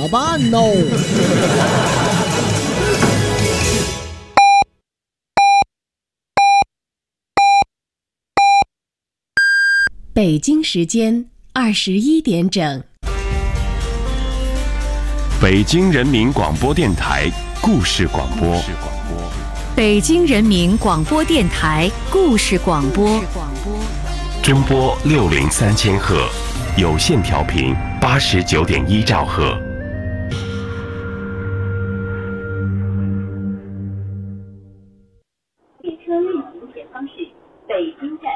么办呢？ 北京时间21点整。 北京人民广播电台故事广播。 北京人民广播电台故事广播。 中波603千赫，有线调频89.1兆赫。 列车运行前方是北京站。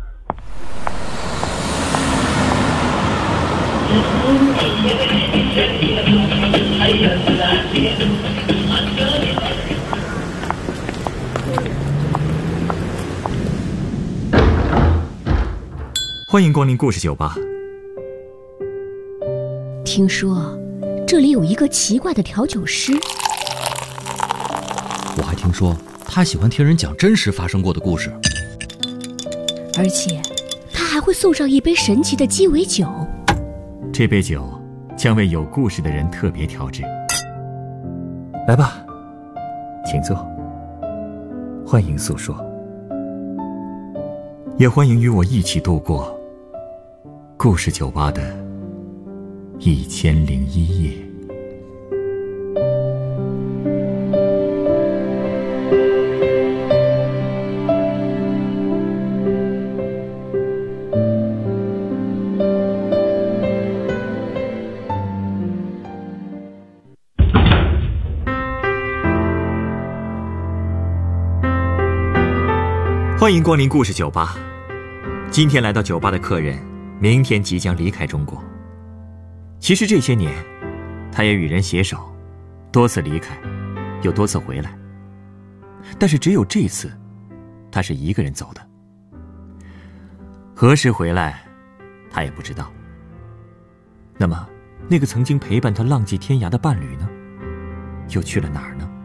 欢迎光临故事酒吧。 听说这里有一个奇怪的调酒师， 我还听说他喜欢听人讲真实发生过的故事， 而且他还会送上一杯神奇的鸡尾酒。 这杯酒将为有故事的人特别调制。来吧，请坐，欢迎诉说，也欢迎与我一起度过故事酒吧的1001夜。欢迎光临故事酒吧。今天来到酒吧的客人，明天即将离开中国。其实这些年，他也与人携手，多次离开，又多次回来。但是只有这次，他是一个人走的。何时回来，他也不知道。那么，那个曾经陪伴他浪迹天涯的伴侣呢？又去了哪儿呢？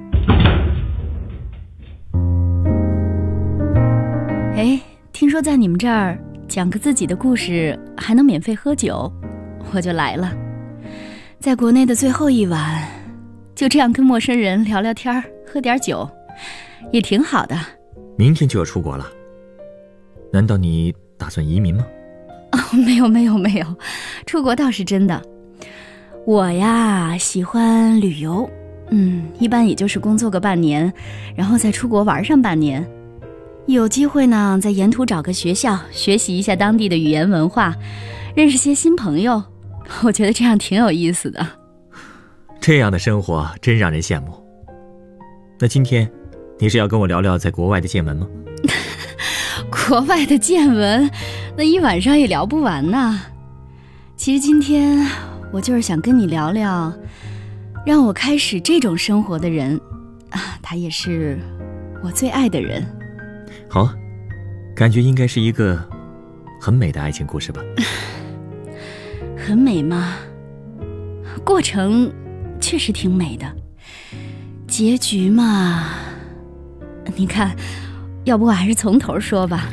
哎，听说在你们这儿讲个自己的故事还能免费喝酒，我就来了。在国内的最后一晚，就这样跟陌生人聊聊天，喝点酒，也挺好的。 明天就要出国了，难道你打算移民吗？ 哦，没有，出国倒是真的。我呀，喜欢旅游，一般也就是工作个半年，然后再出国玩上半年。有机会呢，在沿途找个学校学习一下当地的语言文化，认识些新朋友，我觉得这样挺有意思的。 这样的生活真让人羡慕。那今天你是要跟我聊聊在国外的见闻吗？ 国外的见闻，那一晚上也聊不完呢。其实今天我就是想跟你聊聊让我开始这种生活的人啊，他也是我最爱的人。 好啊，感觉应该是一个很美的爱情故事吧。 很美吗？过程确实挺美的，结局嘛，你看，要不我还是从头说吧。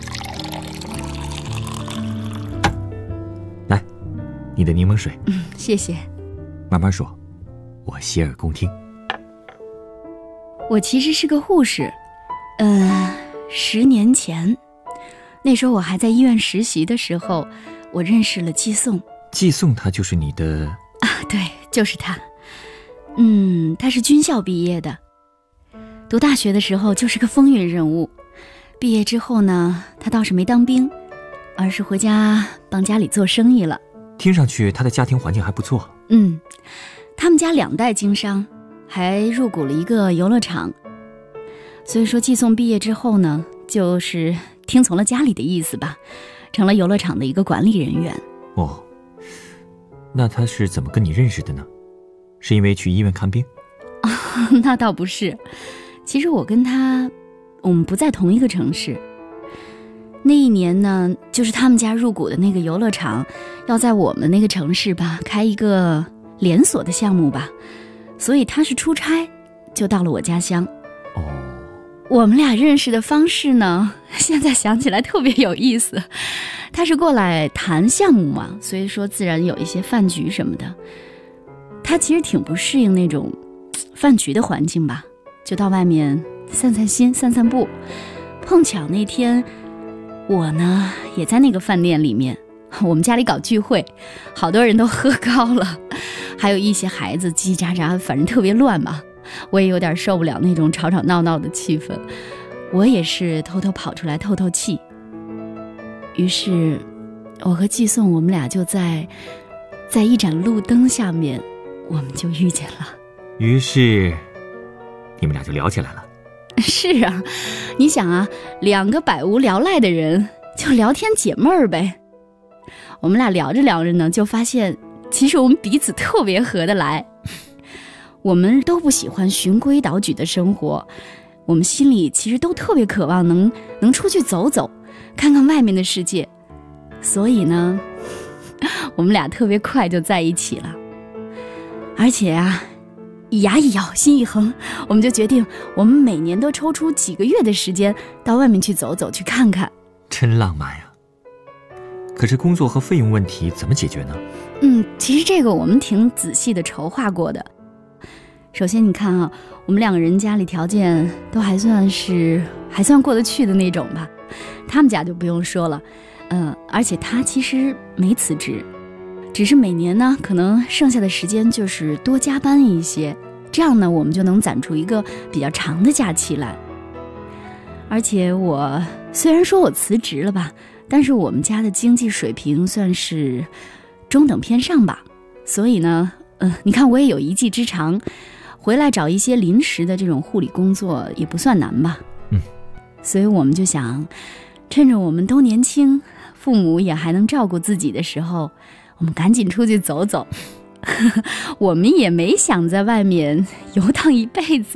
来，你的柠檬水。 谢谢。 慢慢说，我洗耳恭听。 我其实是个护士，10年前，那时候我还在医院实习的时候，我认识了季颂。 季颂他就是你的？ 啊，对，就是他。他是军校毕业的，读大学的时候就是个风云人物。毕业之后呢，他倒是没当兵，而是回家帮家里做生意了。 听上去他的家庭环境还不错。 他们家2代经商，还入股了一个游乐场。所以说季颂毕业之后呢，就是听从了家里的意思吧，成了游乐场的一个管理人员。 哦，那他是怎么跟你认识的呢？是因为去医院看病？ 那倒不是，其实我跟他，我们不在同一个城市。那一年呢，就是他们家入股的那个游乐场，要在我们那个城市吧开一个连锁的项目吧，所以他是出差，就到了我家乡。我们俩认识的方式呢，现在想起来特别有意思。他是过来谈项目嘛，所以说自然有一些饭局什么的。 他其实挺不适应那种饭局的环境吧，就到外面散散心、散散步。碰巧那天我呢也在那个饭店里面，我们家里搞聚会，好多人都喝高了，还有一些孩子叽叽喳喳，反正特别乱嘛。我也有点受不了那种吵吵闹闹的气氛，我也是偷偷跑出来透透气。于是我和寄送，我们俩就在一盏路灯下面，我们就遇见了。 于是你们俩就聊起来了。 是啊，你想啊，两个百无聊赖的人就聊天解闷儿呗。我们俩聊着聊着呢，就发现其实我们彼此特别合得来。我们都不喜欢循规蹈矩的生活，我们心里其实都特别渴望能出去走走，看看外面的世界。所以呢，我们俩特别快就在一起了。而且啊，牙一咬，心一横，我们就决定我们每年都抽出几个月的时间到外面去走走，去看看。 真浪漫呀！可是工作和费用问题怎么解决呢？ 其实这个我们挺仔细的筹划过的。首先你看啊，我们两个人家里条件都还算过得去的那种吧，他们家就不用说了。而且他其实没辞职，只是每年呢可能剩下的时间就是多加班一些，这样呢我们就能攒出一个比较长的假期来。而且我虽然说我辞职了吧，但是我们家的经济水平算是中等偏上吧，所以呢你看我也有一技之长，回来找一些临时的这种护理工作也不算难吧。所以我们就想趁着我们都年轻，父母也还能照顾自己的时候，我们赶紧出去走走。我们也没想在外面游荡一辈子。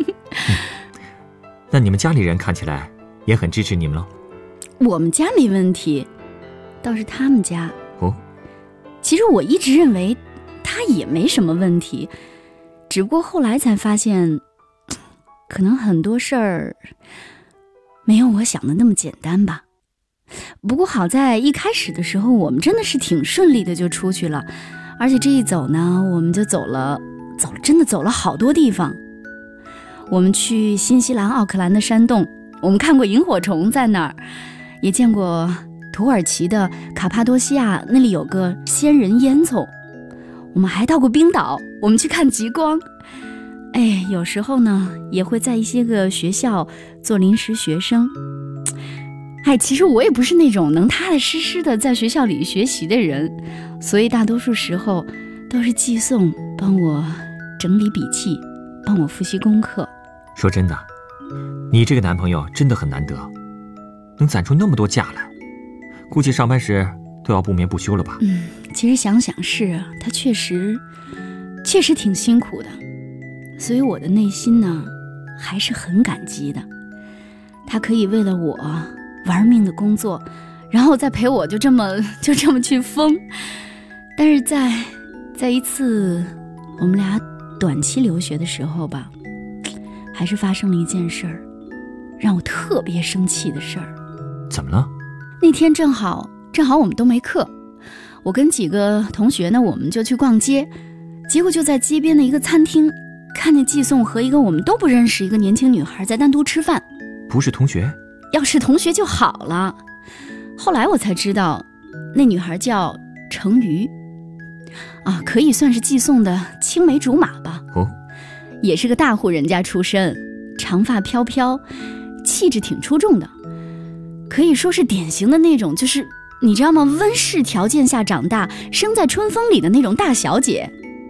那你们家里人看起来也很支持你们咯？ 我们家没问题，倒是他们家。其实我一直认为他也没什么问题，只不过后来才发现，可能很多事儿没有我想的那么简单吧。不过好在一开始的时候我们真的是挺顺利的就出去了，而且这一走呢，我们就真的走了好多地方。我们去新西兰奥克兰的山洞，我们看过萤火虫在那儿，也见过土耳其的卡帕多西亚，那里有个仙人烟囱。我们还到过冰岛，我们去看极光。有时候呢也会在一些个学校做临时学生。其实我也不是那种能踏踏实实的在学校里学习的人，所以大多数时候都是寄送帮我整理笔记，帮我复习功课。 说真的，你这个男朋友真的很难得，能攒出那么多假来，估计上班时都要不眠不休了吧？ 其实想想是啊，他确实挺辛苦的，所以我的内心呢还是很感激的。他可以为了我玩命的工作，然后再陪我就这么去疯。但是在一次我们俩短期留学的时候吧，还是发生了一件事儿，让我特别生气的事儿。 怎么了？ 那天正好我们都没课，我跟几个同学呢，我们就去逛街，结果就在街边的一个餐厅，看见寄送和一个我们都不认识一个年轻女孩在单独吃饭。 不是同学？ 要是同学就好了。后来我才知道，那女孩叫程瑜，可以算是寄送的青梅竹马吧。也是个大户人家出身，长发飘飘，气质挺出众的，可以说是典型的那种，就是你知道吗？温室条件下长大，生在春风里的那种大小姐。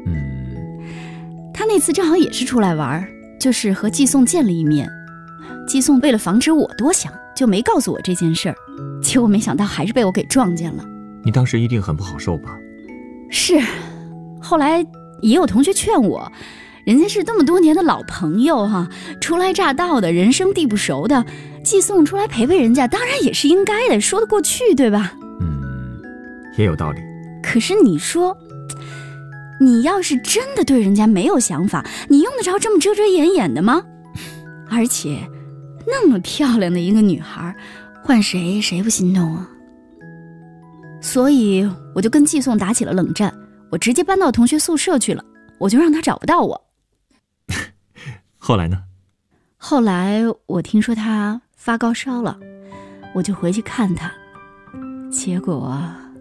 她那次正好也是出来玩，就是和寄送见了一面。寄送为了防止我多想，就没告诉我这件事儿，结果没想到还是被我给撞见了。 你当时一定很不好受吧？ 是，后来也有同学劝我，人家是这么多年的老朋友初来乍到的，人生地不熟的，寄送出来陪陪人家，当然也是应该的，说得过去，对吧？ 也有道理。 可是你说，你要是真的对人家没有想法，你用得着这么遮遮掩掩的吗？而且那么漂亮的一个女孩，换谁不心动啊？所以我就跟寄送打起了冷战，我直接搬到同学宿舍去了。 我就让他找不到我。 后来呢？ 后来我听说他发高烧了，我就回去看他，结果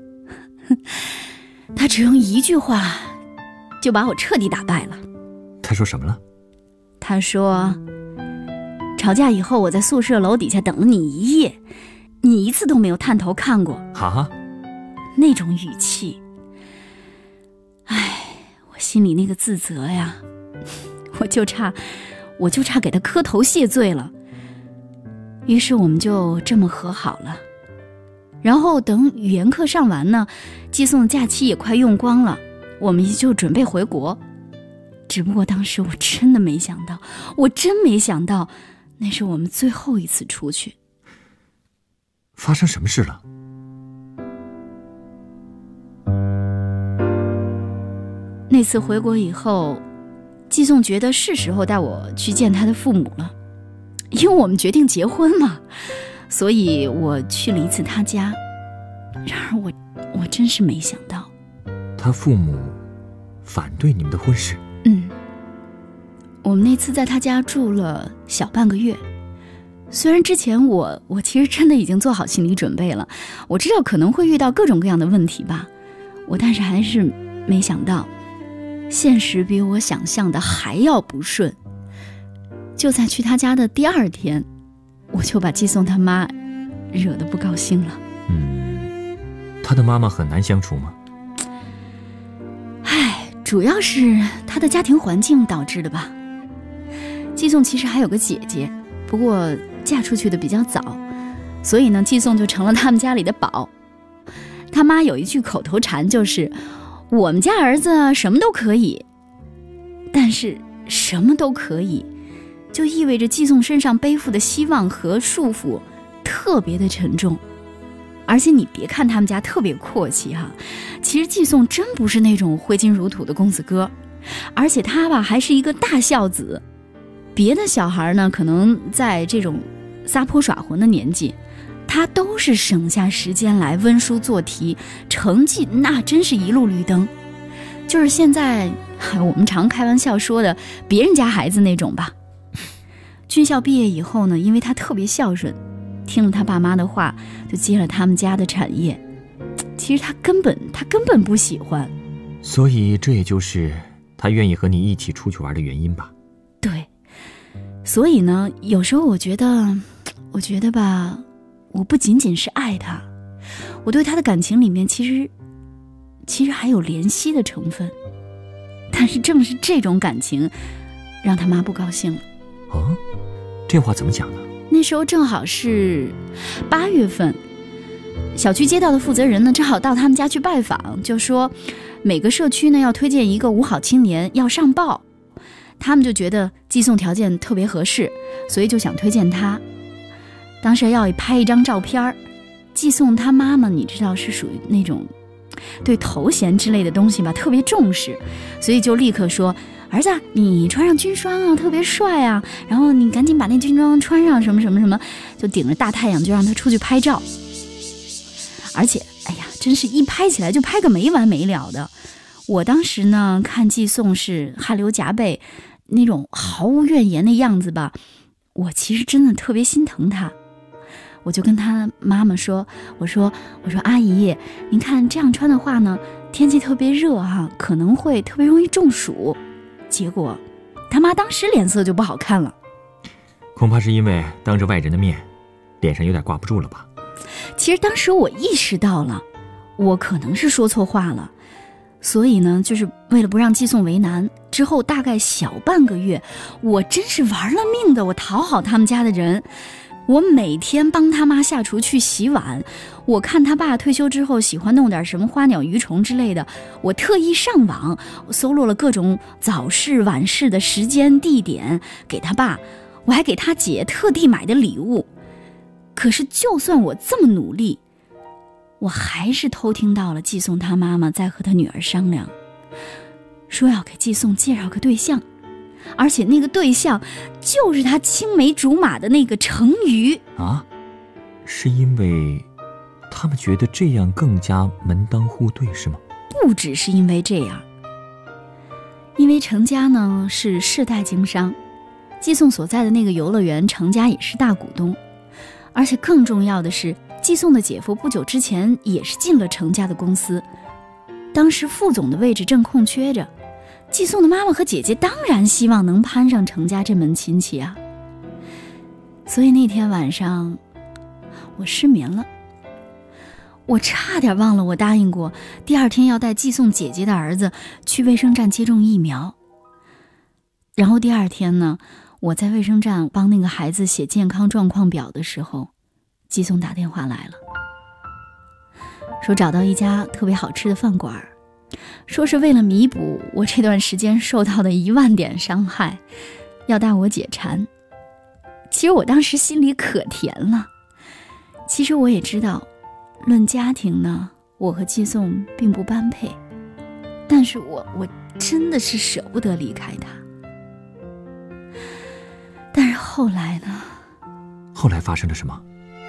他只用一句话就把我彻底打败了。 他说什么了？ 他说，吵架以后我在宿舍楼底下等了你一夜，你一次都没有探头看过。 哈， 那种语气，我心里那个自责呀，我就差给他磕头谢罪了。于是我们就这么和好了。然后等语言课上完呢，寄送的假期也快用光了，我们就准备回国。只不过当时我真没想到，那是我们最后一次出去。 发生什么事了？ 那次回国以后，寄送觉得是时候带我去见他的父母了，因为我们决定结婚嘛，所以我去了一次他家。然而我真是没想到， 他父母反对你们的婚事。 我们那次在他家住了小半个月。虽然之前我其实真的已经做好心理准备了，我知道可能会遇到各种各样的问题吧，但是还是没想到现实比我想象的还要不顺。就在去他家的第2天，我就把寄送他妈惹得不高兴了。 他的妈妈很难相处吗？ 主要是他的家庭环境导致的吧。寄送其实还有个姐姐，不过嫁出去的比较早，所以呢，寄送就成了他们家里的宝。他妈有一句口头禅，就是我们家儿子什么都可以。但是什么都可以就意味着寄送身上背负的希望和束缚特别的沉重。而且你别看他们家特别阔气哈，其实寄送真不是那种挥金如土的公子哥，而且他吧还是一个大孝子。别的小孩呢，可能在这种撒泼耍混的年纪，他都是省下时间来温书做题，成绩那真是一路绿灯。就是现在我们常开玩笑说的别人家孩子那种吧。军校毕业以后呢，因为他特别孝顺，听了他爸妈的话，就接了他们家的产业。其实他根本不喜欢， 所以这也就是他愿意和你一起出去玩的原因吧。 对，所以呢，有时候我觉得吧，我不仅仅是爱他，我对他的感情里面其实还有怜惜的成分。但是正是这种感情让他妈不高兴了。 这话怎么讲呢？ 那时候正好是8月份，小区街道的负责人呢正好到他们家去拜访，就说每个社区呢要推荐一个5好青年要上报。他们就觉得寄送条件特别合适，所以就想推荐他。当时要拍一张照片，寄送他妈妈你知道是属于那种对头衔之类的东西吧特别重视，所以就立刻说，儿子你穿上军装啊特别帅啊，然后你赶紧把那军装穿上什么什么什么，就顶着大太阳就让他出去拍照。而且真是一拍起来就拍个没完没了的。我当时呢看寄送是汗流浃背那种毫无怨言的样子吧，我其实真的特别心疼他。我就跟他妈妈说，我说阿姨，您看这样穿的话呢，天气特别热可能会特别容易中暑。结果他妈当时脸色就不好看了， 恐怕是因为当着外人的面，脸上有点挂不住了吧。 其实当时我意识到了，我可能是说错话了，所以呢，就是为了不让寄送为难，之后大概小半个月，我真是玩了命的，我讨好他们家的人。我每天帮他妈下厨去洗碗，我看他爸退休之后喜欢弄点什么花鸟鱼虫之类的，我特意上网搜罗了各种早市晚市的时间地点给他爸，我还给他姐特地买的礼物。可是就算我这么努力，我还是偷听到了寄送他妈妈在和他女儿商量，说要给寄送介绍个对象，而且那个对象就是他青梅竹马的那个程瑜啊。是因为他们觉得这样更加门当户对是吗？ 不只是因为这样， 因为程家呢是世代经商，寄送所在的那个游乐园，程家也是大股东。而且更重要的是，寄送的姐夫不久之前也是进了程家的公司，当时副总的位置正空缺着，寄送的妈妈和姐姐当然希望能攀上程家这门亲戚啊。所以那天晚上我失眠了，我差点忘了我答应过第二天要带寄送姐姐的儿子去卫生站接种疫苗。然后第二天呢，我在卫生站帮那个孩子写健康状况表的时候，寄送打电话来了，说找到一家特别好吃的饭馆，说是为了弥补我这段时间受到的10000点伤害，要带我解馋。其实我当时心里可甜了。其实我也知道，论家庭呢，我和寄送并不般配，但是我真的是舍不得离开他。但是后来呢？ 后来发生了什么？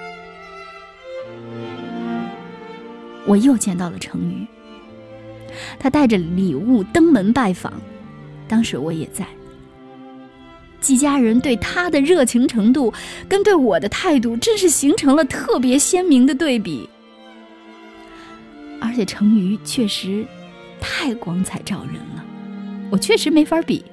我又见到了程宇，他带着礼物登门拜访，当时我也在。季家人对他的热情程度跟对我的态度真是形成了特别鲜明的对比。而且程宇确实太光彩照人了，我确实没法比。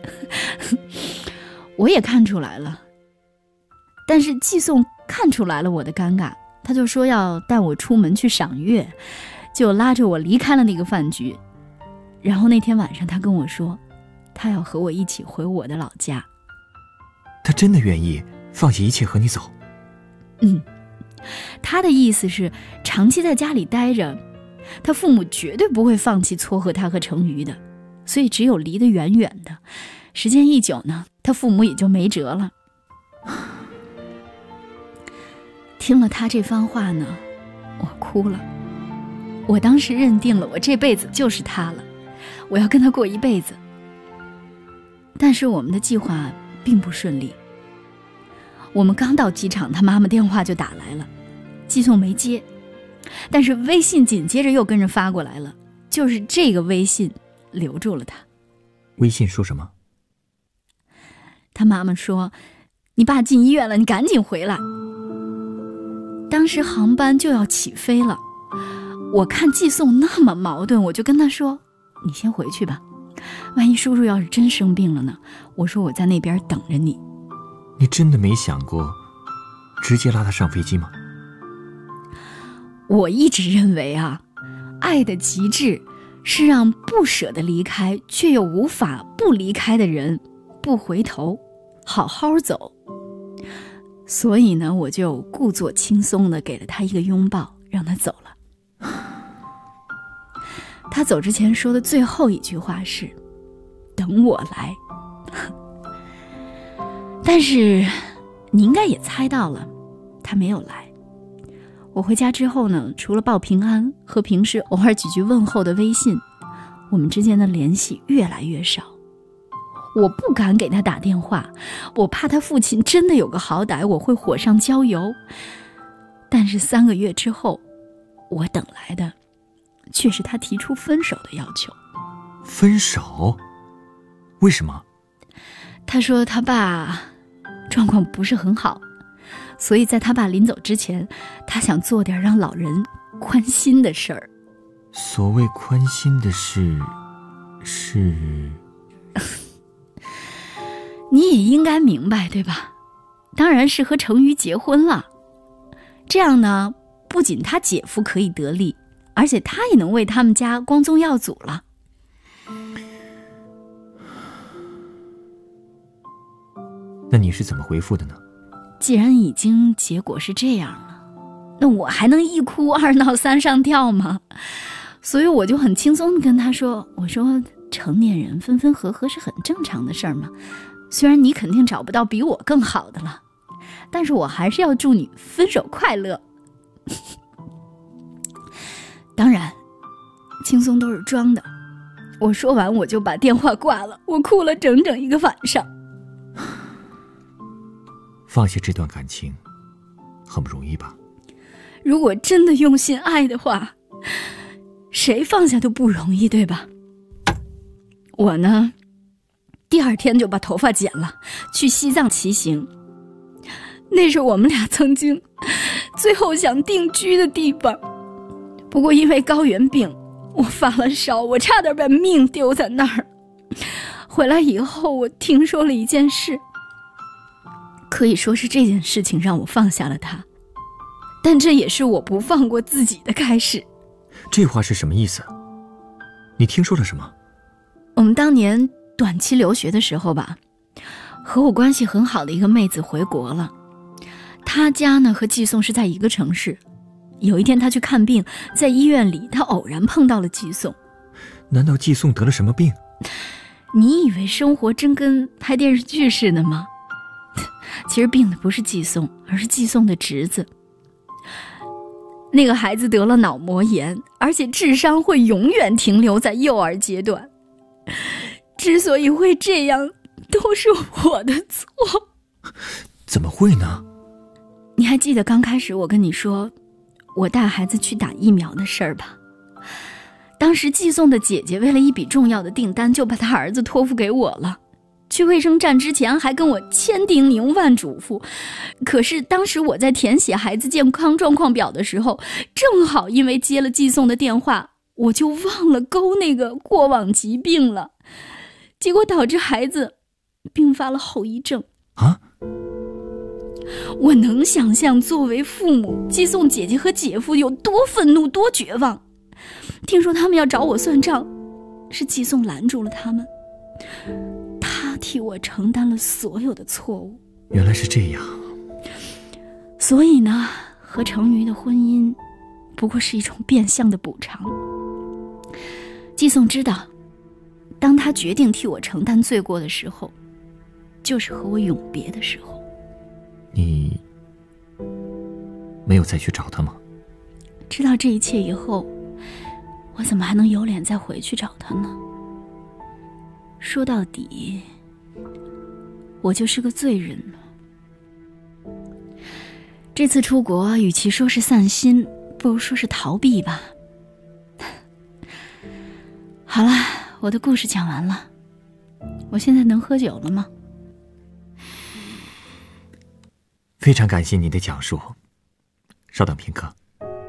我也看出来了，但是寄送看出来了我的尴尬，他就说要带我出门去赏月，就拉着我离开了那个饭局。然后那天晚上他跟我说，他要和我一起回我的老家。 他真的愿意放弃一切和你走？ 他的意思是长期在家里待着，他父母绝对不会放弃撮合他和程瑜的，所以只有离得远远的，时间一久呢，他父母也就没辙了。听了他这番话呢，我哭了。我当时认定了我这辈子就是他了，我要跟他过一辈子。但是我们的计划并不顺利。我们刚到机场，他妈妈电话就打来了，寄送没接，但是微信紧接着又跟着发过来了，就是这个微信留住了他。 微信说什么？ 他妈妈说，你爸进医院了，你赶紧回来。当时航班就要起飞了，我看寄送那么矛盾，我就跟他说，你先回去吧，万一叔叔要是真生病了呢？我说我在那边等着你。 你真的没想过直接拉他上飞机吗？ 我一直认为啊，爱的极致是让不舍得离开却又无法不离开的人不回头，好好走。所以呢，我就故作轻松地给了他一个拥抱，让他走了。他走之前说的最后一句话是，等我来。但是你应该也猜到了，他没有来。我回家之后呢，除了报平安和平时偶尔几句问候的微信，我们之间的联系越来越少。我不敢给他打电话，我怕他父亲真的有个好歹，我会火上浇油。但是3个月之后，我等来的却是他提出分手的要求。 分手？为什么？ 他说他爸状况不是很好，所以在他爸临走之前，他想做点让老人宽心的事儿。 所谓宽心的事，是你也应该明白对吧？当然是和程瑜结婚了。这样呢，不仅他姐夫可以得利，而且他也能为他们家光宗耀祖了。 那你是怎么回复的呢？ 既然已经结果是这样了，那我还能一哭二闹三上吊吗？所以我就很轻松地跟他说，我说成年人分分合合是很正常的事儿嘛，虽然你肯定找不到比我更好的了，但是我还是要祝你分手快乐。当然轻松都是装的，我说完我就把电话挂了，我哭了整整1个晚上。 放下这段感情很不容易吧？ 如果真的用心爱的话，谁放下都不容易，对吧？我呢， 第2天就把头发剪了，去西藏骑行。那是我们俩曾经最后想定居的地方。不过因为高原病，我发了烧，我差点把命丢在那儿。回来以后，我听说了一件事，可以说是这件事情让我放下了他，但这也是我不放过自己的开始。 这话是什么意思？你听说了什么？ 我们当年短期留学的时候吧，和我关系很好的一个妹子回国了。她家呢和季颂是在一个城市。有一天她去看病，在医院里她偶然碰到了季颂。 难道季颂得了什么病？ 你以为生活真跟拍电视剧似的吗？其实病的不是季颂，而是季颂的侄子。那个孩子得了脑膜炎，而且智商会永远停留在幼儿阶段。之所以会这样，都是我的错。 怎么会呢？ 你还记得刚开始我跟你说我带孩子去打疫苗的事儿吧？当时季颂的姐姐为了一笔重要的订单，就把她儿子托付给我了。去卫生站之前还跟我千叮咛万嘱咐，可是当时我在填写孩子健康状况表的时候，正好因为接了季颂的电话，我就忘了勾那个过往疾病了，结果导致孩子并发了后遗症。 啊？ 我能想象作为父母，季颂姐姐和姐夫有多愤怒多绝望。听说他们要找我算账，是季颂拦住了他们，他替我承担了所有的错误。 原来是这样。 所以呢，和成瑜的婚姻不过是一种变相的补偿。季颂知道，当他决定替我承担罪过的时候，就是和我永别的时候。 你没有再去找他吗？ 知道这一切以后，我怎么还能有脸再回去找他呢？说到底，我就是个罪人了。这次出国，与其说是散心，不如说是逃避吧。好了，我的故事讲完了，我现在能喝酒了吗？ 非常感谢你的讲述，稍等片刻。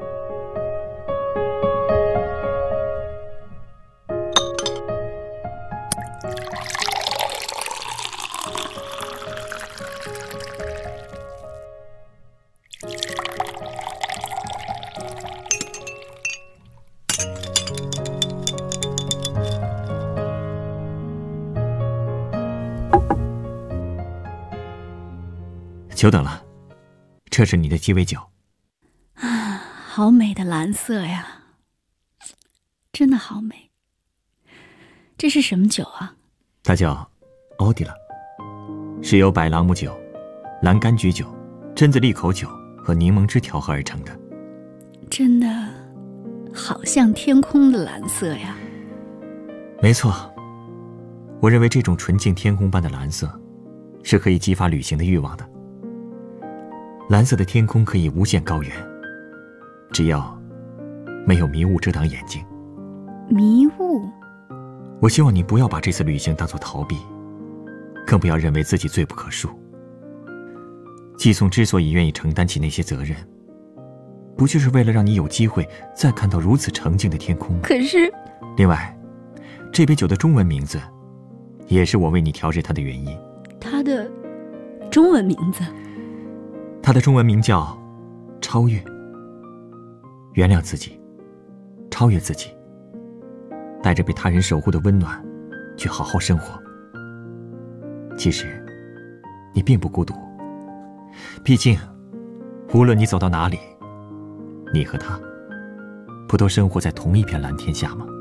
久等了，这是你的鸡尾酒。 啊，好美的蓝色呀，真的好美。这是什么酒啊？ 它叫欧迪拉，是由白朗姆酒、蓝柑橘酒、榛子利口酒和柠檬汁调和而成的。 真的好像天空的蓝色呀。 没错，我认为这种纯净天空般的蓝色是可以激发旅行的欲望的。蓝色的天空可以无限高远，只要没有迷雾遮挡眼睛。 迷雾？ 我希望你不要把这次旅行当作逃避，更不要认为自己罪不可恕。季颂之所以愿意承担起那些责任，不就是为了让你有机会再看到如此澄净的天空吗？ 可是， 另外，这杯酒的中文名字也是我为你调制它的原因。 它的中文名字？ 它的中文名叫超越。原谅自己，超越自己，带着被他人守护的温暖去好好生活。其实你并不孤独，毕竟无论你走到哪里，你和他不都生活在同一片蓝天下吗？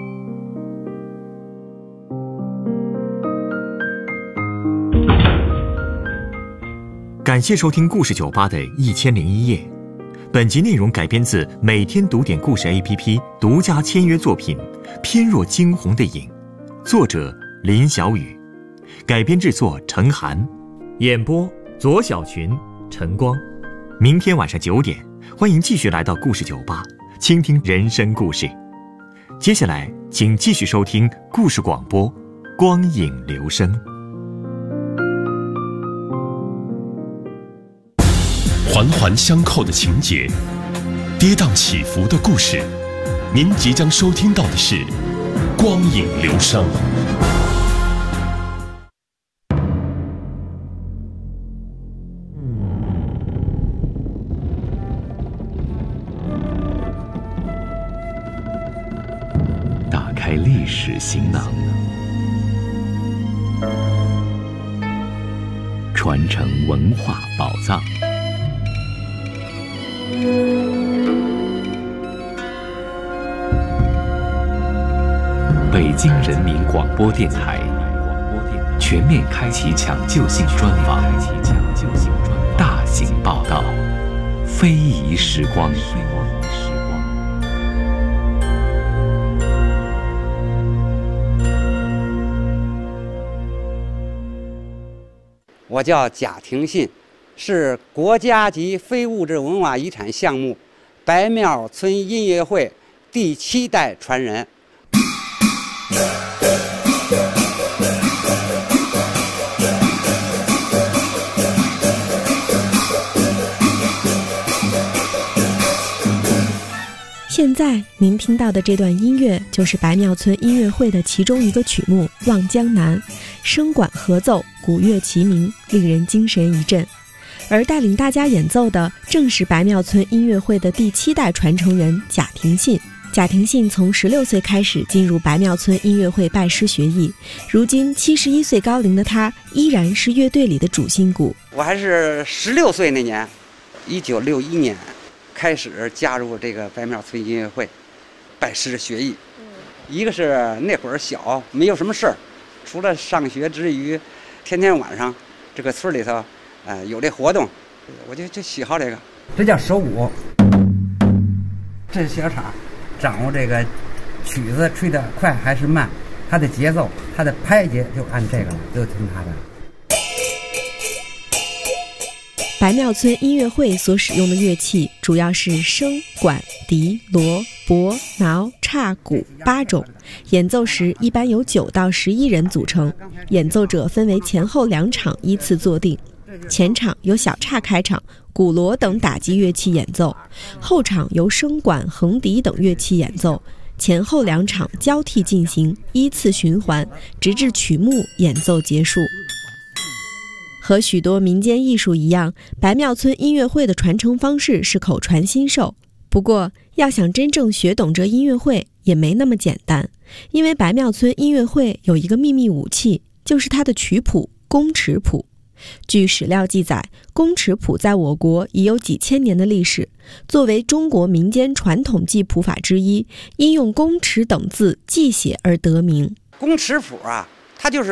感谢收听故事酒吧的1001夜。本集内容改编自每天读点故事 APP 独家签约作品《翩若惊鸿的影》，作者林小雨，改编制作陈寒，演播左小群、陈光。明天晚上9点，欢迎继续来到故事酒吧，倾听人生故事。接下来请继续收听故事广播， 光影留声。 环环相扣的情节，跌宕起伏的故事，您即将收听到的是《光影留声》。 打开历史行囊，传承文化宝藏。北京人民广播电台全面开启抢救性专访，大型报道，非遗时光。 我叫贾廷信，是国家级非物质文化遗产项目白庙村音乐会第7代传人。 现在您听到的这段音乐就是白庙村音乐会的其中一个曲目《望江南》，声管合奏，鼓乐齐鸣，令人精神一振。而带领大家演奏的正是白庙村音乐会的第7代传承人贾廷信。贾廷信从16岁开始进入白庙村音乐会拜师学艺，如今71岁高龄的他依然是乐队里的主心骨。 我还是16岁那年，1961年开始加入这个白庙村音乐会，拜师学艺。一个是那会儿小，没有什么事儿，除了上学之余，天天晚上这个村里头，有这活动，我就喜好这个。这叫手鼓，这是小场，掌握这个曲子吹得快还是慢，它的节奏，它的拍节就按这个了，就听它的。 白庙村音乐会所使用的乐器主要是笙、管、笛、锣、钹、铙、叉、鼓8种，演奏时一般由9到11人组成，演奏者分为前后2场依次坐定。前场由小叉开场，鼓锣等打击乐器演奏，后场由笙管、横笛等乐器演奏，前后2场交替进行，依次循环，直至曲目演奏结束。和许多民间艺术一样，白庙村音乐会的传承方式是口传心授。不过，要想真正学懂这音乐会也没那么简单，因为白庙村音乐会有一个秘密武器，就是它的曲谱宫尺谱。据史料记载，宫尺谱在我国已有几千年的历史，作为中国民间传统记谱法之一，因用宫尺等字记写而得名。 宫尺谱啊，它就是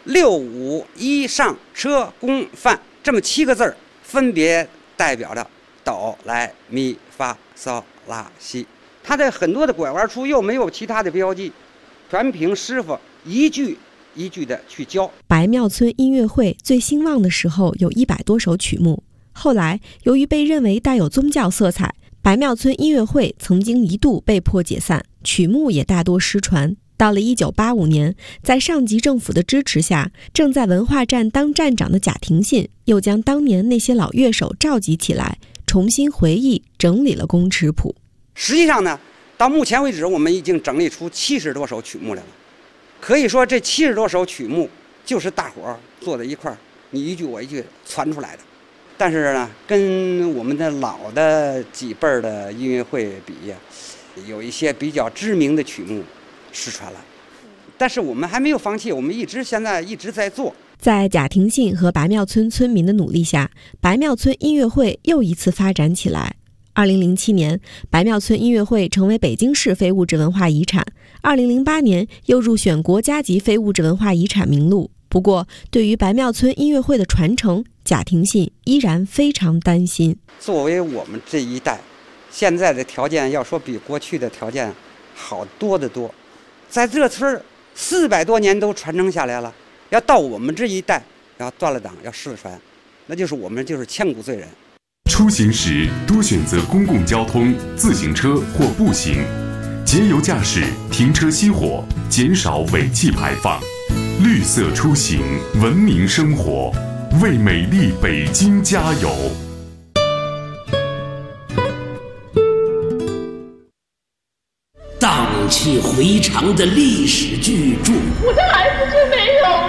6、5、1上车宫范这么7个字儿，分别代表着哆来咪发嗦拉西。它的很多的拐弯处又没有其他的标记，全凭师傅一句一句的去教。 白庙村音乐会最兴旺的时候有100多首曲目，后来由于被认为带有宗教色彩，白庙村音乐会曾经一度被迫解散，曲目也大多失传。到了1985年，在上级政府的支持下，正在文化站当站长的贾廷信又将当年那些老乐手召集起来，重新回忆整理了宫尺谱。 实际上呢，到目前为止，我们已经整理出70多首曲目来了。可以说，这70多首曲目就是大伙儿坐在一块儿，你一句我一句传出来的。但是呢，跟我们的老的几辈儿的音乐会比呀，有一些比较知名的曲目失传了，但是我们还没有放弃，我们现在一直在做。 在贾廷信和白庙村村民的努力下，白庙村音乐会又一次发展起来。2007年，白庙村音乐会成为北京市非物质文化遗产，2008年又入选国家级非物质文化遗产名录。不过，对于白庙村音乐会的传承，贾廷信依然非常担心。 作为我们这一代，现在的条件要说比过去的条件好多得多，在这村400多年都传承下来了，要到我们这一代要断了档，要失传，那就是我们就是千古罪人。 出行时多选择公共交通、自行车或步行，节油驾驶，停车熄火，减少尾气排放。 绿色出行，文明生活，为美丽北京加油。 荡气回肠的历史巨著， 我的孩子却没有。